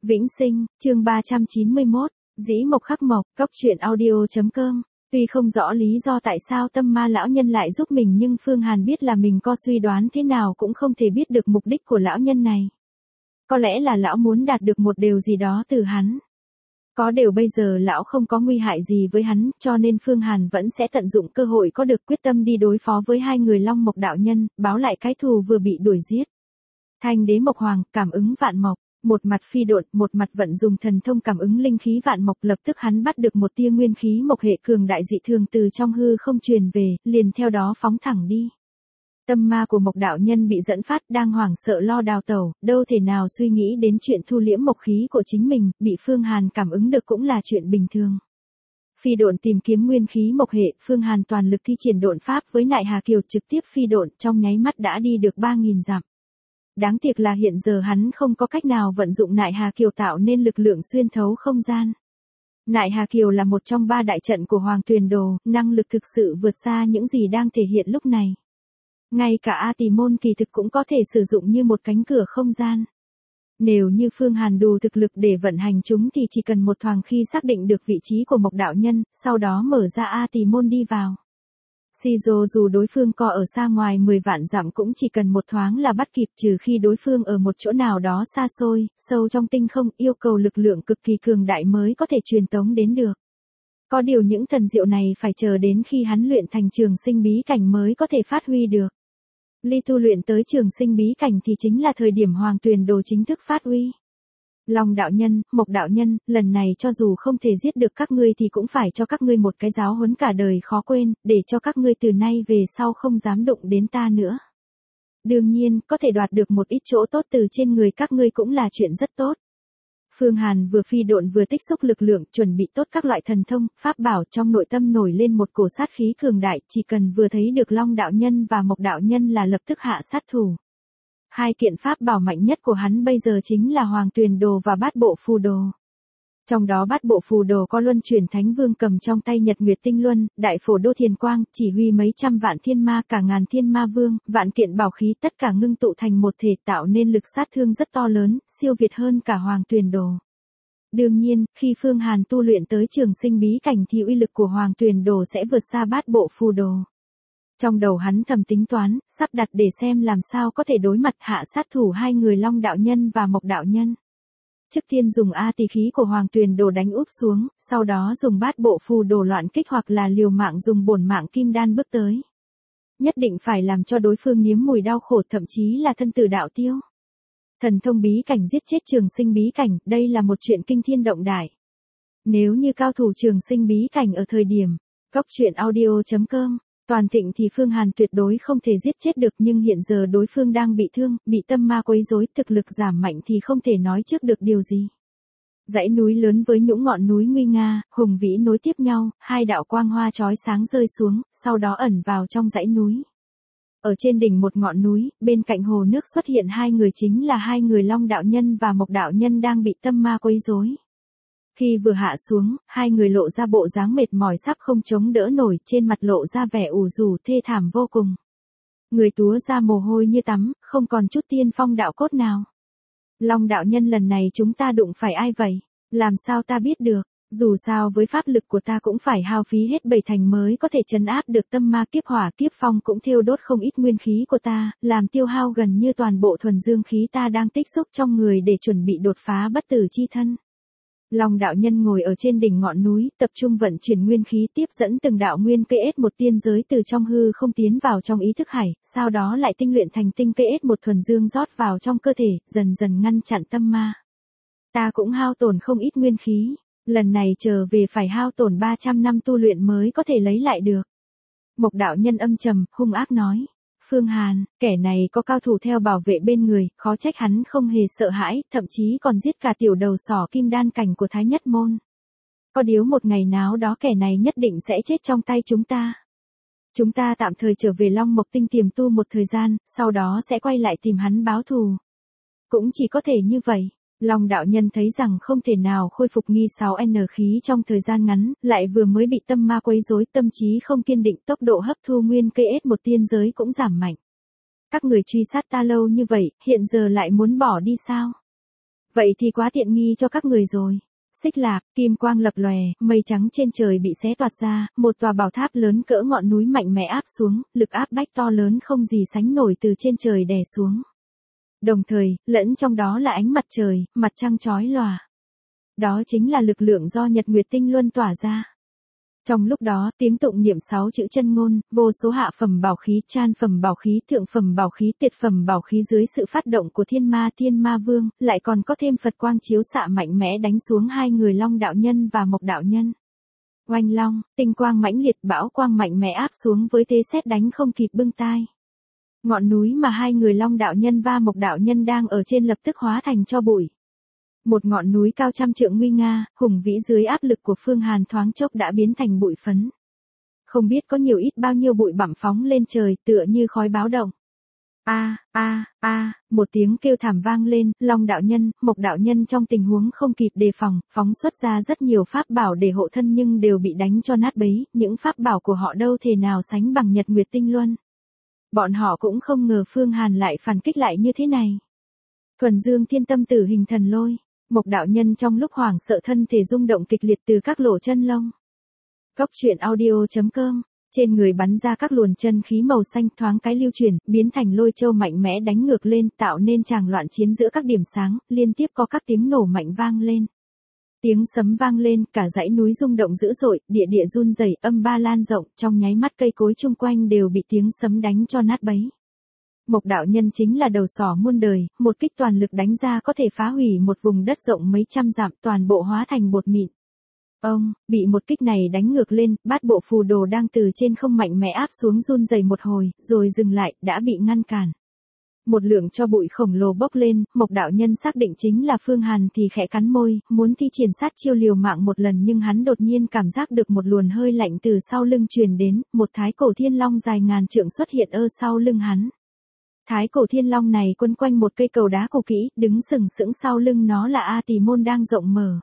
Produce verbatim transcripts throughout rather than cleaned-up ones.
Vĩnh sinh, chương ba trăm chín mươi mốt, dĩ mộc khắc mộc, cốc truyện audio chấm com. Tuy không rõ lý do tại sao tâm ma lão nhân lại giúp mình nhưng Phương Hàn biết là mình có suy đoán thế nào cũng không thể biết được mục đích của lão nhân này. Có lẽ là lão muốn đạt được một điều gì đó từ hắn. Có điều bây giờ lão không có nguy hại gì với hắn, cho nên Phương Hàn vẫn sẽ tận dụng cơ hội có được quyết tâm đi đối phó với hai người Long Mộc đạo nhân, báo lại cái thù vừa bị đuổi giết. Thanh đế Mộc Hoàng, cảm ứng vạn mộc. Một mặt phi độn, một mặt vận dùng thần thông cảm ứng linh khí vạn mộc, lập tức hắn bắt được một tia nguyên khí mộc hệ cường đại dị thường từ trong hư không truyền về, liền theo đó phóng thẳng đi. Tâm ma của Mộc đạo nhân bị dẫn phát, đang hoảng sợ lo đào tẩu, đâu thể nào suy nghĩ đến chuyện thu liễm mộc khí của chính mình, bị Phương Hàn cảm ứng được cũng là chuyện bình thường. Phi độn tìm kiếm nguyên khí mộc hệ, Phương Hàn toàn lực thi triển độn pháp với Nại Hà Kiều trực tiếp phi độn, trong nháy mắt đã đi được ba nghìn dặm. Đáng tiếc là hiện giờ hắn không có cách nào vận dụng Nại Hà Kiều tạo nên lực lượng xuyên thấu không gian. Nại Hà Kiều là một trong ba đại trận của Hoàng Tuyền Đồ, năng lực thực sự vượt xa những gì đang thể hiện lúc này. Ngay cả A Tỳ Môn kỳ thực cũng có thể sử dụng như một cánh cửa không gian. Nếu như Phương Hàn đủ thực lực để vận hành chúng thì chỉ cần một thoáng khi xác định được vị trí của Mộc đạo nhân, sau đó mở ra A Tỳ Môn đi vào. Shizo dù đối phương có ở xa ngoài mười vạn dặm cũng chỉ cần một thoáng là bắt kịp, trừ khi đối phương ở một chỗ nào đó xa xôi, sâu trong tinh không, yêu cầu lực lượng cực kỳ cường đại mới có thể truyền tống đến được. Có điều những thần diệu này phải chờ đến khi hắn luyện thành trường sinh bí cảnh mới có thể phát huy được. Ly tu luyện tới trường sinh bí cảnh thì chính là thời điểm Hoàng Tuyền Đồ chính thức phát huy. Long đạo nhân, Mộc đạo nhân, lần này cho dù không thể giết được các ngươi thì cũng phải cho các ngươi một cái giáo huấn cả đời khó quên, để cho các ngươi từ nay về sau không dám đụng đến ta nữa. Đương nhiên, có thể đoạt được một ít chỗ tốt từ trên người các ngươi cũng là chuyện rất tốt. Phương Hàn vừa phi độn vừa tích xúc lực lượng, chuẩn bị tốt các loại thần thông, pháp bảo, trong nội tâm nổi lên một cổ sát khí cường đại, chỉ cần vừa thấy được Long đạo nhân và Mộc đạo nhân là lập tức hạ sát thủ. Hai kiện pháp bảo mạnh nhất của hắn bây giờ chính là Hoàng Tuyền Đồ và Bát Bộ Phù Đồ. Trong đó Bát Bộ Phù Đồ có Luân Chuyển Thánh Vương cầm trong tay Nhật Nguyệt Tinh Luân, Đại Phổ Đô Thiền Quang, chỉ huy mấy trăm vạn thiên ma, cả ngàn thiên ma vương, vạn kiện bảo khí tất cả ngưng tụ thành một thể, tạo nên lực sát thương rất to lớn, siêu việt hơn cả Hoàng Tuyền Đồ. Đương nhiên, khi Phương Hàn tu luyện tới trường sinh bí cảnh thì uy lực của Hoàng Tuyền Đồ sẽ vượt xa Bát Bộ Phù Đồ. Trong đầu hắn thầm tính toán, sắp đặt để xem làm sao có thể đối mặt hạ sát thủ hai người Long đạo nhân và Mộc đạo nhân. Trước tiên dùng A Tỳ khí của Hoàng Tuyền Đồ đánh úp xuống, sau đó dùng Bát Bộ Phù Đồ loạn kích hoặc là liều mạng dùng bổn mạng kim đan bước tới. Nhất định phải làm cho đối phương nếm mùi đau khổ, thậm chí là thân tử đạo tiêu. Thần thông bí cảnh giết chết trường sinh bí cảnh, đây là một chuyện kinh thiên động đại. Nếu như cao thủ trường sinh bí cảnh ở thời điểm cốc truyện audio chấm com toàn thịnh thì Phương Hàn tuyệt đối không thể giết chết được, nhưng hiện giờ đối phương đang bị thương, bị tâm ma quấy rối, thực lực giảm mạnh thì không thể nói trước được điều gì. Dãy núi lớn với những ngọn núi nguy nga, hùng vĩ nối tiếp nhau, hai đạo quang hoa chói sáng rơi xuống, sau đó ẩn vào trong dãy núi. Ở trên đỉnh một ngọn núi, bên cạnh hồ nước xuất hiện hai người, chính là hai người Long đạo nhân và Mộc đạo nhân đang bị tâm ma quấy rối. Khi vừa hạ xuống, hai người lộ ra bộ dáng mệt mỏi sắp không chống đỡ nổi, trên mặt lộ ra vẻ ủ rũ thê thảm vô cùng. Người túa ra mồ hôi như tắm, không còn chút tiên phong đạo cốt nào. Long đạo nhân, lần này chúng ta đụng phải ai vậy? Làm sao ta biết được? Dù sao với pháp lực của ta cũng phải hao phí hết bảy thành mới có thể trấn áp được tâm ma, kiếp hỏa kiếp phong cũng thiêu đốt không ít nguyên khí của ta, làm tiêu hao gần như toàn bộ thuần dương khí ta đang tích xúc trong người để chuẩn bị đột phá bất tử chi thân. Long đạo nhân ngồi ở trên đỉnh ngọn núi, tập trung vận chuyển nguyên khí, tiếp dẫn từng đạo nguyên cây ết một tiên giới từ trong hư không tiến vào trong ý thức hải, sau đó lại tinh luyện thành tinh cây ết một thuần dương rót vào trong cơ thể, dần dần ngăn chặn tâm ma. Ta cũng hao tổn không ít nguyên khí, lần này trở về phải hao tổn ba trăm năm tu luyện mới có thể lấy lại được. Mộc đạo nhân âm trầm, hung ác nói. Phương Hàn, kẻ này có cao thủ theo bảo vệ bên người, khó trách hắn không hề sợ hãi, thậm chí còn giết cả tiểu đầu sỏ kim đan cảnh của Thái Nhất Môn. Có điều một ngày nào đó kẻ này nhất định sẽ chết trong tay chúng ta. Chúng ta tạm thời trở về Long Mộc Tinh tiềm tu một thời gian, sau đó sẽ quay lại tìm hắn báo thù. Cũng chỉ có thể như vậy. Long đạo nhân thấy rằng không thể nào khôi phục nghi sáu N khí trong thời gian ngắn, lại vừa mới bị tâm ma quấy rối, tâm trí không kiên định, tốc độ hấp thu nguyên cây ết một tiên giới cũng giảm mạnh. Các người truy sát ta lâu như vậy, hiện giờ lại muốn bỏ đi sao? Vậy thì quá tiện nghi cho các người rồi. Xích lạc, kim quang lập lòe, mây trắng trên trời bị xé toạc ra, một tòa bảo tháp lớn cỡ ngọn núi mạnh mẽ áp xuống, lực áp bách to lớn không gì sánh nổi từ trên trời đè xuống. Đồng thời, lẫn trong đó là ánh mặt trời, mặt trăng chói lòa. Đó chính là lực lượng do Nhật Nguyệt Tinh Luân tỏa ra. Trong lúc đó, tiếng tụng niệm sáu chữ chân ngôn, vô số hạ phẩm bảo khí, tran phẩm bảo khí, thượng phẩm bảo khí, tuyệt phẩm bảo khí dưới sự phát động của Thiên Ma Thiên Ma Vương, lại còn có thêm Phật quang chiếu xạ mạnh mẽ đánh xuống hai người Long đạo nhân và Mộc đạo nhân. Oanh long, tinh quang mãnh liệt, bão quang mạnh mẽ áp xuống với thế sét đánh không kịp bưng tai. Ngọn núi mà hai người Long đạo nhân và Mộc đạo nhân đang ở trên lập tức hóa thành tro bụi. Một ngọn núi cao trăm trượng nguy nga, hùng vĩ dưới áp lực của Phương Hàn thoáng chốc đã biến thành bụi phấn. Không biết có nhiều ít bao nhiêu bụi bặm phóng lên trời, tựa như khói báo động. A, a, a, một tiếng kêu thảm vang lên, Long đạo nhân, Mộc đạo nhân trong tình huống không kịp đề phòng, phóng xuất ra rất nhiều pháp bảo để hộ thân nhưng đều bị đánh cho nát bấy, những pháp bảo của họ đâu thể nào sánh bằng Nhật Nguyệt Tinh Luân. Bọn họ cũng không ngờ Phương Hàn lại phản kích lại như thế này. Thuần Dương Thiên Tâm Tử Hình Thần Lôi. Mộc đạo nhân trong lúc hoảng sợ thân thể rung động kịch liệt từ các lỗ chân lông. Cốc truyện audio chấm com, trên người bắn ra các luồn chân khí màu xanh thoáng cái lưu chuyển, biến thành lôi châu mạnh mẽ đánh ngược lên, tạo nên tràng loạn chiến giữa các điểm sáng, liên tiếp có các tiếng nổ mạnh vang lên. Tiếng sấm vang lên, cả dãy núi rung động dữ dội, địa địa run rẩy, âm ba lan rộng, trong nháy mắt cây cối chung quanh đều bị tiếng sấm đánh cho nát bấy. Mộc đạo nhân chính là đầu sỏ muôn đời, một kích toàn lực đánh ra có thể phá hủy một vùng đất rộng mấy trăm dặm, toàn bộ hóa thành bột mịn. Ông, bị một kích này đánh ngược lên, bát bộ phù đồ đang từ trên không mạnh mẽ áp xuống run rẩy một hồi, rồi dừng lại, đã bị ngăn cản. Một lượng cho bụi khổng lồ bốc lên, Mộc đạo nhân xác định chính là Phương Hàn thì khẽ cắn môi, muốn thi triển sát chiêu liều mạng một lần nhưng hắn đột nhiên cảm giác được một luồn hơi lạnh từ sau lưng truyền đến, một thái cổ thiên long dài ngàn trượng xuất hiện ở sau lưng hắn. Thái cổ thiên long này quấn quanh một cây cầu đá cổ kỹ, đứng sừng sững sau lưng nó là A Tỳ môn đang rộng mở.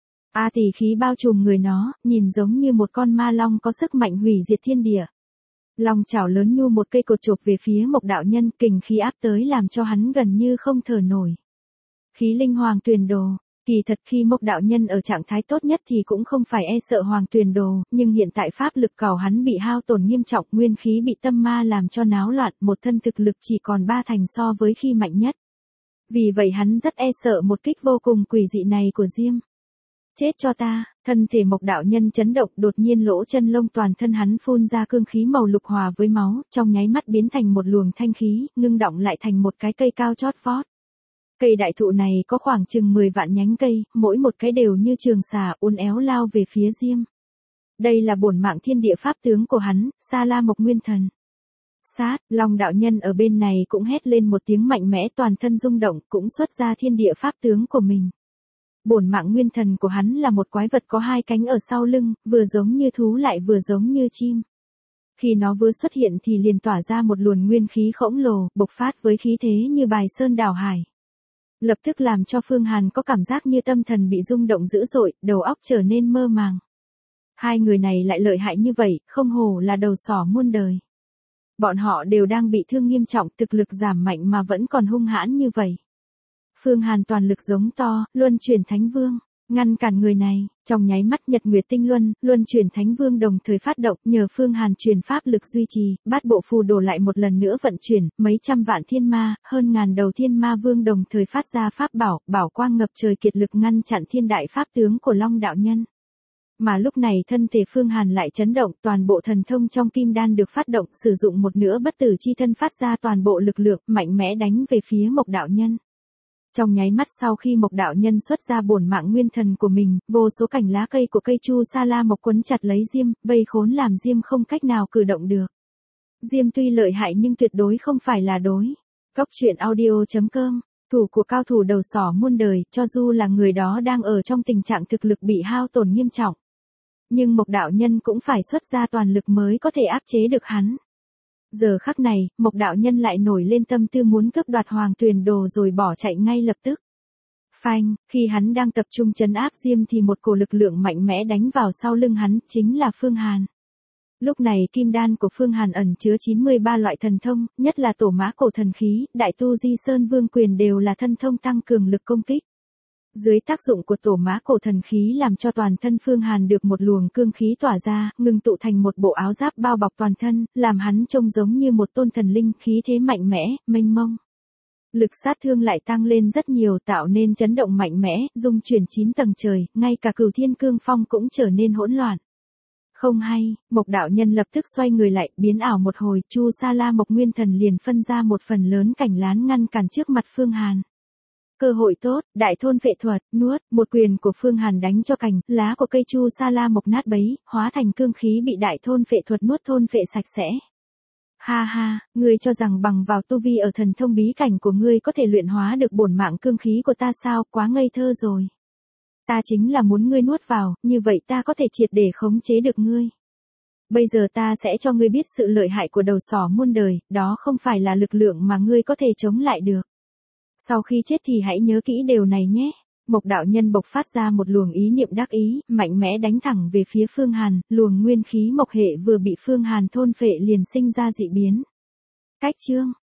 A Tỳ khí bao trùm người nó, nhìn giống như một con ma long có sức mạnh hủy diệt thiên địa. Long chảo lớn nhu một cây cột chộp về phía Mộc đạo nhân, kình khí áp tới làm cho hắn gần như không thở nổi. Khí linh hoàng tuyền đồ. Kỳ thật khi Mộc đạo nhân ở trạng thái tốt nhất thì cũng không phải e sợ hoàng tuyền đồ, nhưng hiện tại pháp lực cào hắn bị hao tổn nghiêm trọng, nguyên khí bị tâm ma làm cho náo loạn, một thân thực lực chỉ còn ba thành so với khi mạnh nhất. Vì vậy hắn rất e sợ một kích vô cùng quỷ dị này của Diêm. Chết cho ta, thân thể Mộc đạo nhân chấn động, đột nhiên lỗ chân lông toàn thân hắn phun ra cương khí màu lục hòa với máu, trong nháy mắt biến thành một luồng thanh khí, ngưng động lại thành một cái cây cao chót vót. Cây đại thụ này có khoảng chừng mười vạn nhánh cây, mỗi một cái đều như trường xà uốn éo lao về phía Diêm. Đây là bổn mạng thiên địa pháp tướng của hắn, Sa La Mộc Nguyên Thần. Sát, Long đạo nhân ở bên này cũng hét lên một tiếng mạnh mẽ, toàn thân rung động, cũng xuất ra thiên địa pháp tướng của mình. Bổn mạng nguyên thần của hắn là một quái vật có hai cánh ở sau lưng, vừa giống như thú lại vừa giống như chim. Khi nó vừa xuất hiện thì liền tỏa ra một luồng nguyên khí khổng lồ, bộc phát với khí thế như bài sơn đảo hải. Lập tức làm cho Phương Hàn có cảm giác như tâm thần bị rung động dữ dội, đầu óc trở nên mơ màng. Hai người này lại lợi hại như vậy, không hổ là đầu sỏ muôn đời. Bọn họ đều đang bị thương nghiêm trọng, thực lực giảm mạnh mà vẫn còn hung hãn như vậy. Phương Hàn toàn lực giống to, luân chuyển thánh vương, ngăn cản người này, trong nháy mắt Nhật Nguyệt Tinh Luân, luân chuyển thánh vương đồng thời phát động, nhờ Phương Hàn truyền pháp lực duy trì, bát bộ phù đồ lại một lần nữa vận chuyển, mấy trăm vạn thiên ma, hơn ngàn đầu thiên ma vương đồng thời phát ra pháp bảo, bảo quang ngập trời kiệt lực ngăn chặn thiên đại pháp tướng của Long đạo nhân. Mà lúc này thân thể Phương Hàn lại chấn động, toàn bộ thần thông trong kim đan được phát động, sử dụng một nửa bất tử chi thân phát ra toàn bộ lực lượng, mạnh mẽ đánh về phía Mộc đạo nhân. Trong nháy mắt sau khi Mộc đạo nhân xuất ra bổn mạng nguyên thần của mình, vô số cành lá cây của cây Chu Sa La Mộc quấn chặt lấy Diêm, vây khốn làm Diêm không cách nào cử động được. Diêm tuy lợi hại nhưng tuyệt đối không phải là đối. Cốc truyện audio chấm com, thủ của cao thủ đầu sỏ muôn đời, cho dù là người đó đang ở trong tình trạng thực lực bị hao tổn nghiêm trọng. Nhưng Mộc đạo nhân cũng phải xuất ra toàn lực mới có thể áp chế được hắn. Giờ khắc này, Mộc đạo nhân lại nổi lên tâm tư muốn cướp đoạt hoàng tuyền đồ rồi bỏ chạy ngay lập tức. Phanh, khi hắn đang tập trung trấn áp Diêm thì một cổ lực lượng mạnh mẽ đánh vào sau lưng hắn, chính là Phương Hàn. Lúc này kim đan của Phương Hàn ẩn chứa chín mươi ba loại thần thông, nhất là tổ mã cổ thần khí, đại tu di sơn vương quyền đều là thân thông tăng cường lực công kích. Dưới tác dụng của tổ mã cổ thần khí làm cho toàn thân Phương Hàn được một luồng cương khí tỏa ra, ngưng tụ thành một bộ áo giáp bao bọc toàn thân, làm hắn trông giống như một tôn thần linh, khí thế mạnh mẽ, mênh mông. Lực sát thương lại tăng lên rất nhiều, tạo nên chấn động mạnh mẽ, dung chuyển chín tầng trời, ngay cả Cửu Thiên Cương Phong cũng trở nên hỗn loạn. Không hay, Mộc đạo nhân lập tức xoay người lại, biến ảo một hồi, Chu Sa La Mộc Nguyên Thần liền phân ra một phần lớn cảnh lán ngăn cản trước mặt Phương Hàn. Cơ hội tốt, đại thôn phệ thuật, nuốt, một quyền của Phương Hàn đánh cho cành, lá của cây Chu Sa La Mộc nát bấy, hóa thành cương khí bị đại thôn phệ thuật nuốt thôn phệ sạch sẽ. Ha ha, ngươi cho rằng bằng vào tu vi ở thần thông bí cảnh của ngươi có thể luyện hóa được bổn mạng cương khí của ta sao, quá ngây thơ rồi. Ta chính là muốn ngươi nuốt vào, như vậy ta có thể triệt để khống chế được ngươi. Bây giờ ta sẽ cho ngươi biết sự lợi hại của đầu sỏ muôn đời, đó không phải là lực lượng mà ngươi có thể chống lại được. Sau khi chết thì hãy nhớ kỹ điều này nhé. Mộc đạo nhân bộc phát ra một luồng ý niệm đắc ý, mạnh mẽ đánh thẳng về phía Phương Hàn, luồng nguyên khí mộc hệ vừa bị Phương Hàn thôn phệ liền sinh ra dị biến. Cách chương